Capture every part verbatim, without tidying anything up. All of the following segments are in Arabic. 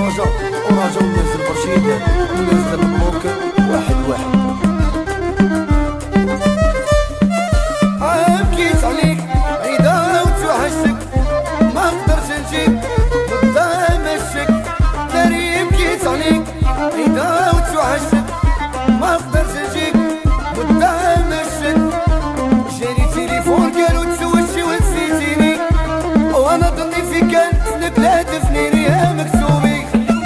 ورجا ورجا وننزل برشيد وننزل البلوك واحد واحد. بكيت عليك عيدا وتوحشتك ما قدرت نجيب قدام الشك. داري بكيت عليك عيدا وتوحشتك ما قدرت نجيب قدام الشك. جاني تليفون قالوا تزوجتي ونسيتيني وانا ظني فيك كانت البلاد فنيني يا مكتوبي.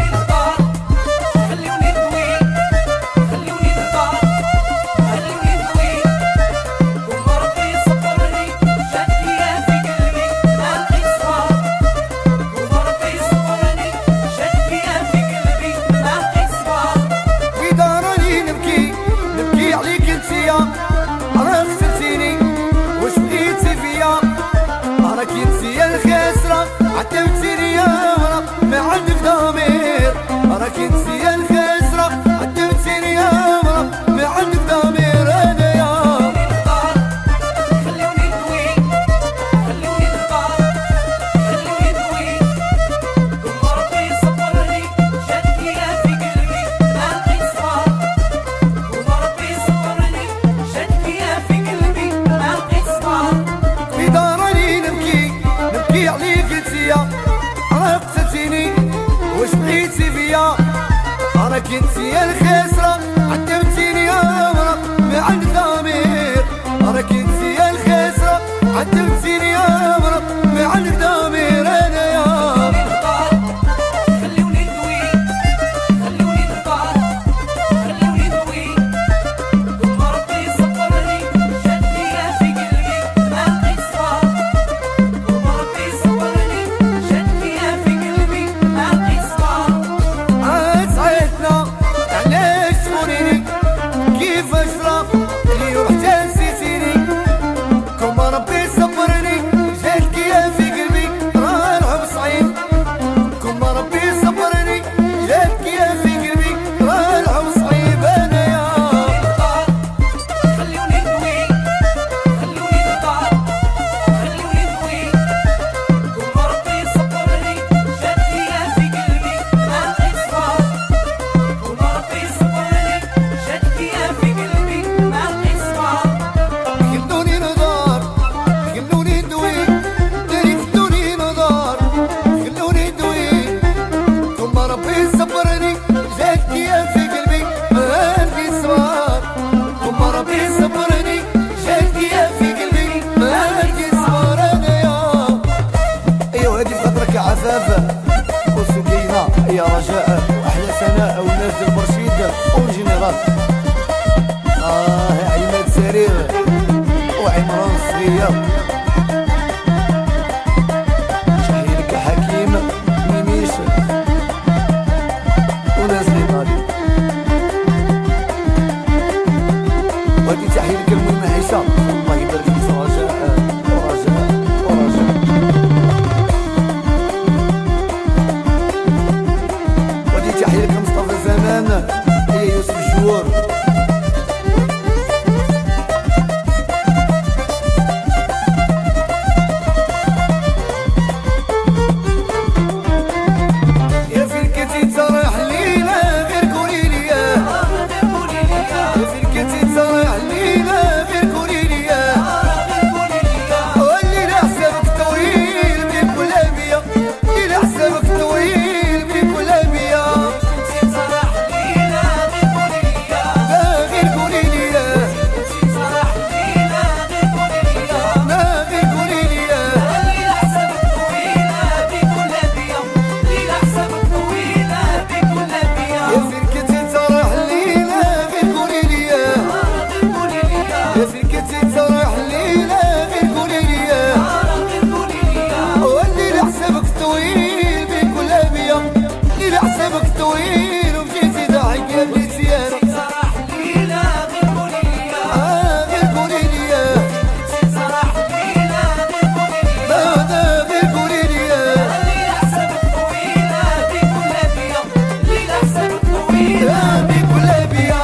أنا خسرتيني وش بقيتي فيا راك انتي الخاسرة عتبتيني يا مرا ما عندك ضمير. راك انتي الخاسرة عتبتيني يا مرا ما عندك ضمير. أنا يا خلوني ندوي خلوني نختار خلوني ندوي ثم ربي يصبرني شدك يا في قلبي باقي صغار. ثم ربي يصبرني شدك يا في قلبي باقي صغار. في دارني نبكي نبكي عليك انتيا راك قتلتيني وش بقيتي فيا. راك انتي الخاسرة عتبتيني يا مرا ما عندك ضمير. راك انتي الخاسرة عتبتيني يا مرا ما عندك ضمير. أنا يا خلوني ندوي خلوني نختار خلوني ندوي ثم ربي يصبرني شدني يا في قلبي باقي صغار. ثم ربي يصبرني شدني يا في قلبي باقي صغار. سعيتنا علاش تخونيني كيفاش راه اللي رحت نسيتيني. كون ربي يصبرني جاتك يا في قلبي راه الحب صعيب. كون ربي يصبرني جاتك يا في قلبي راه الحب صعيب. أنا يا خلوني ندوي خلوني نختار خلوني ندوي ثم ربي يصبرني جاتك يا في قلبي باقي صغار. ثم ربي يصبرني جاتك يا في قلبي باقي صغار. خلوني نضار خلوني ندوي داري خلوني نضار خلوني ندوي ثم ربي يصبرني جاتك يا في قلبي باقي صغار. ثم ربي يصبرني جاتك يا في قلبي باقي صغار. أنا يا ايوا هادي بخاطرك يا عفافة وسكينة يا رجاء واحلى سناء وناس ديال برشيد اون جينيرال. اه عماد سرير وعمران الصغير شحيلك حكيم ميميش وناس غينالي. وهادي تحية لك المهم عيشة الله يبارك فيك رجاء ورجاء ورجاء. وهادي تحية لك مصطفى زمان يا يوسف الجوار. يا فين كنتي ترايح لينا غير قولي لي يا فين كنتي ترايح لينا غير قولي لي يا واللي لا حسابك طويل بيك ولا بيا اللي لا حسابك طويل بيك ولا بيا. كنتي ترايح لينا غير قولي لي لا غير قولي لي كنتي ترايح لينا غير قولي لي لا غير قولي لي اللي لا حسابك طويل بيك ولا بيا اللي لا حسابك طويل بيك ولا بيا. يا فين كنتي ترايح لينا غير قولي لي يا فين كنتي ترايح لينا غير قولي لي واللي لا حسابك طويل بيك ولا بيا اللي لا حسابك طويل ومشيتي ضاحك يا بنيتي انا. ترايح لينا غير قولي لي اه غير قولي لي كنتي ترايح لينا غير قولي لي لا غير قولي لي اللي لا حسابك طويل بيك ولا بيا اللي لا حسابك طويل بيك ولا بيا.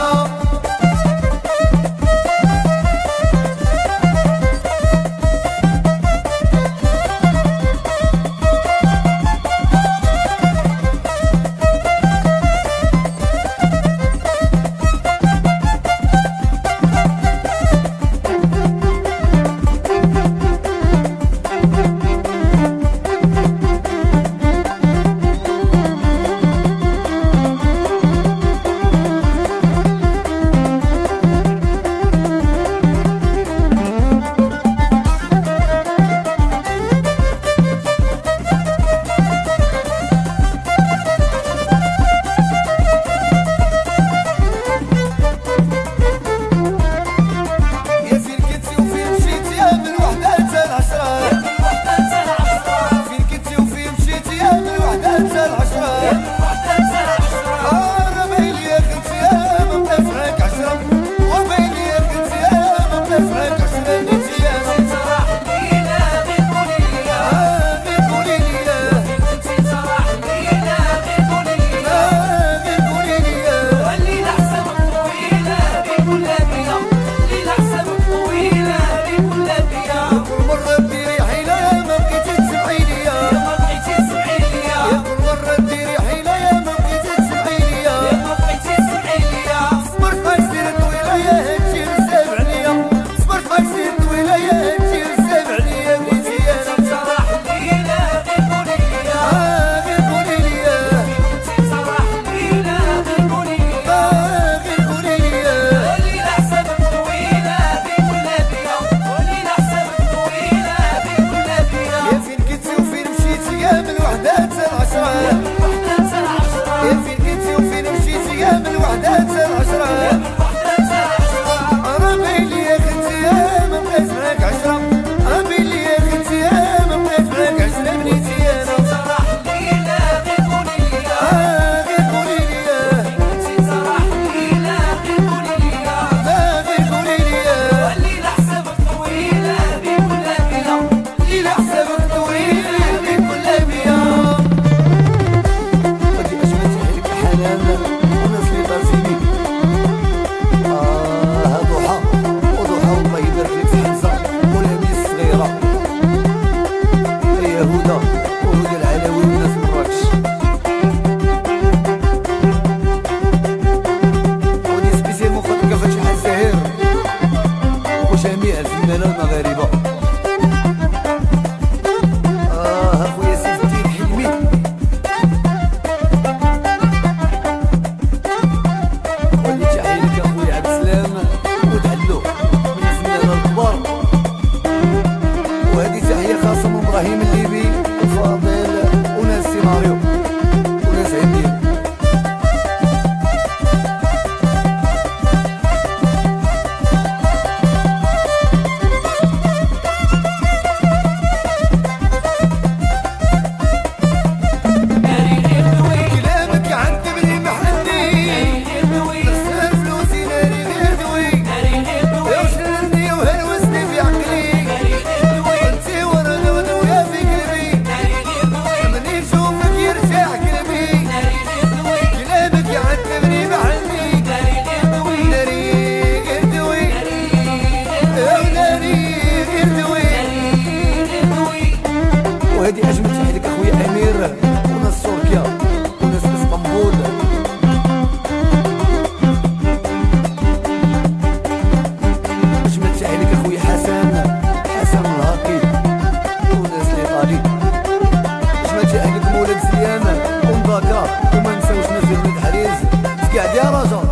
من حريز تقعد يا رجل.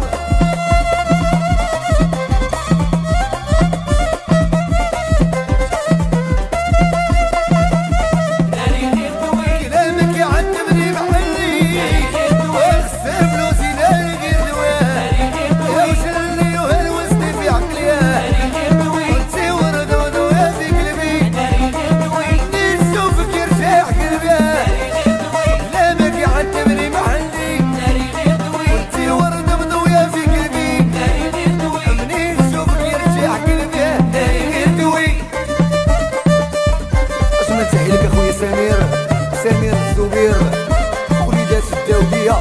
كلامك يعتبني محلي واخسر فلوسي داري غير دواه يا وجلي وهلوسني في عقلي وانتي ورد ودويا في قلبي نشوفك يرتاح قلبي. كلامك يعتبني محلي وانتي ورد ودويا في قلبي منين نشوفك يرتاح قلبي غير دوي. اش ما تحيلك اخويا سمير سمير الزبير وليدات الداودية.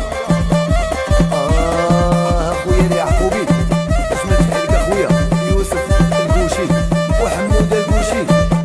آه أخويا يعقوبي باش ما تحيلك أخويا يوسف البوشي وحمودة البوشي.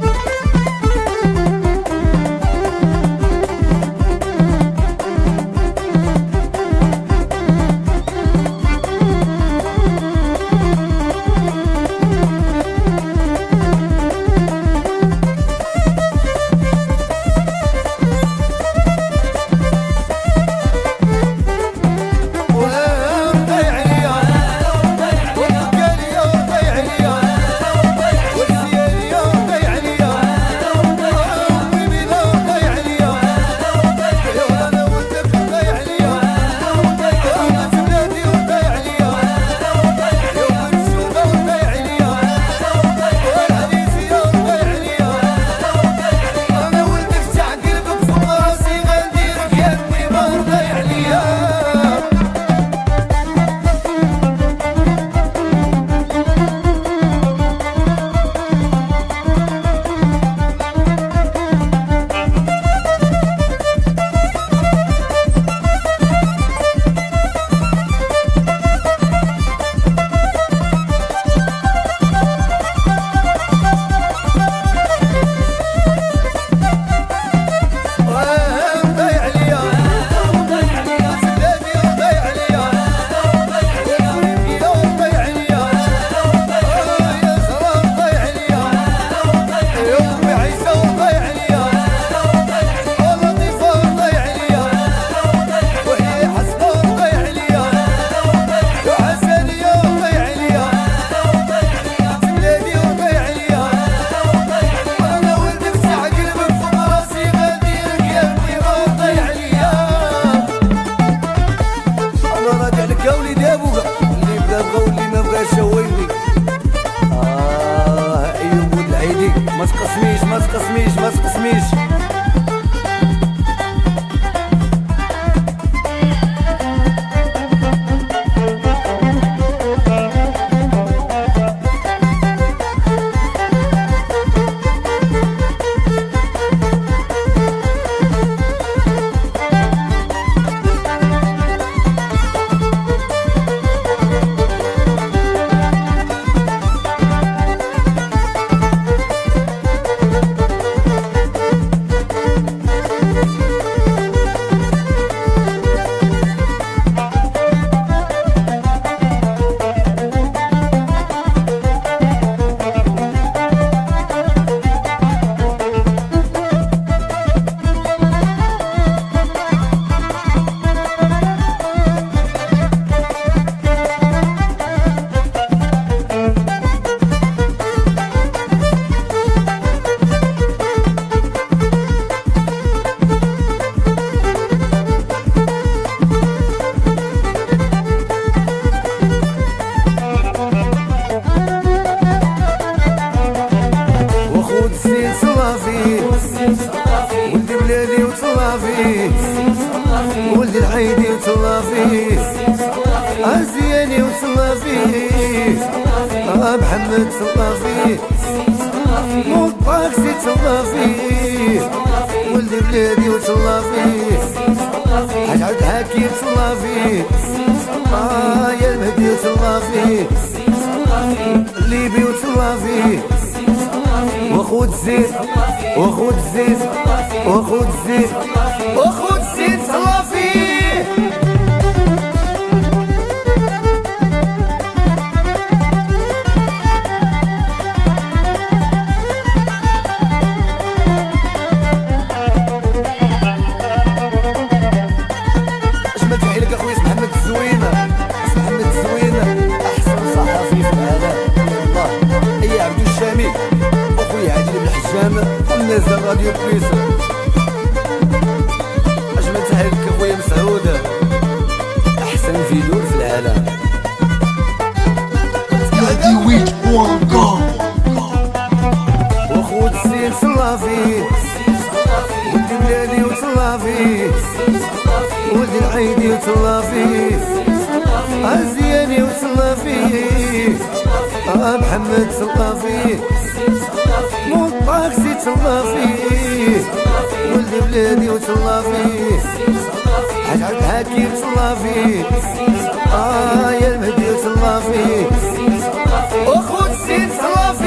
آه أيوب العيدي ما تقسميش ما تقسميش ما تقسميش. ولد بلادي وتهلا فيه ولد العيدي وتهلا فيه عزياني وتهلا فيه محمد تهلا فيه والطاكسي تهلا فيه ولد بلادي وتهلا فيه حاج عبد الحكيم تهلا فيه آه يا المهدي وتهلا فيه ليبي وتهلا فيه وخود الزيت وخود الزيت وخود الزيت وخود الزيت تهلا فيه. اش ما تحيلك اخويا محمد الزوينه محمد الزوينه احسن صحفي في العالم والله. اي عبد الشامي اخويا عادل بن حجام والناس ديال راديو بليس. اجمل تحيه لك اخويا مسعود احسن فيدور في العالم. وخود السين صلى فيه ولدي بلادي وتهلا فيه ولدي العيدي وتهلا فيه عزياني وتهلا فيه اه محمد تهلا فيه مو الطاكسي تهلا فيه ولدي بلادي وتهلا فيه حاج عبد الحكيم تهلا فيه اه يا المهدي وتهلا فيه وخود السين تهلا فيه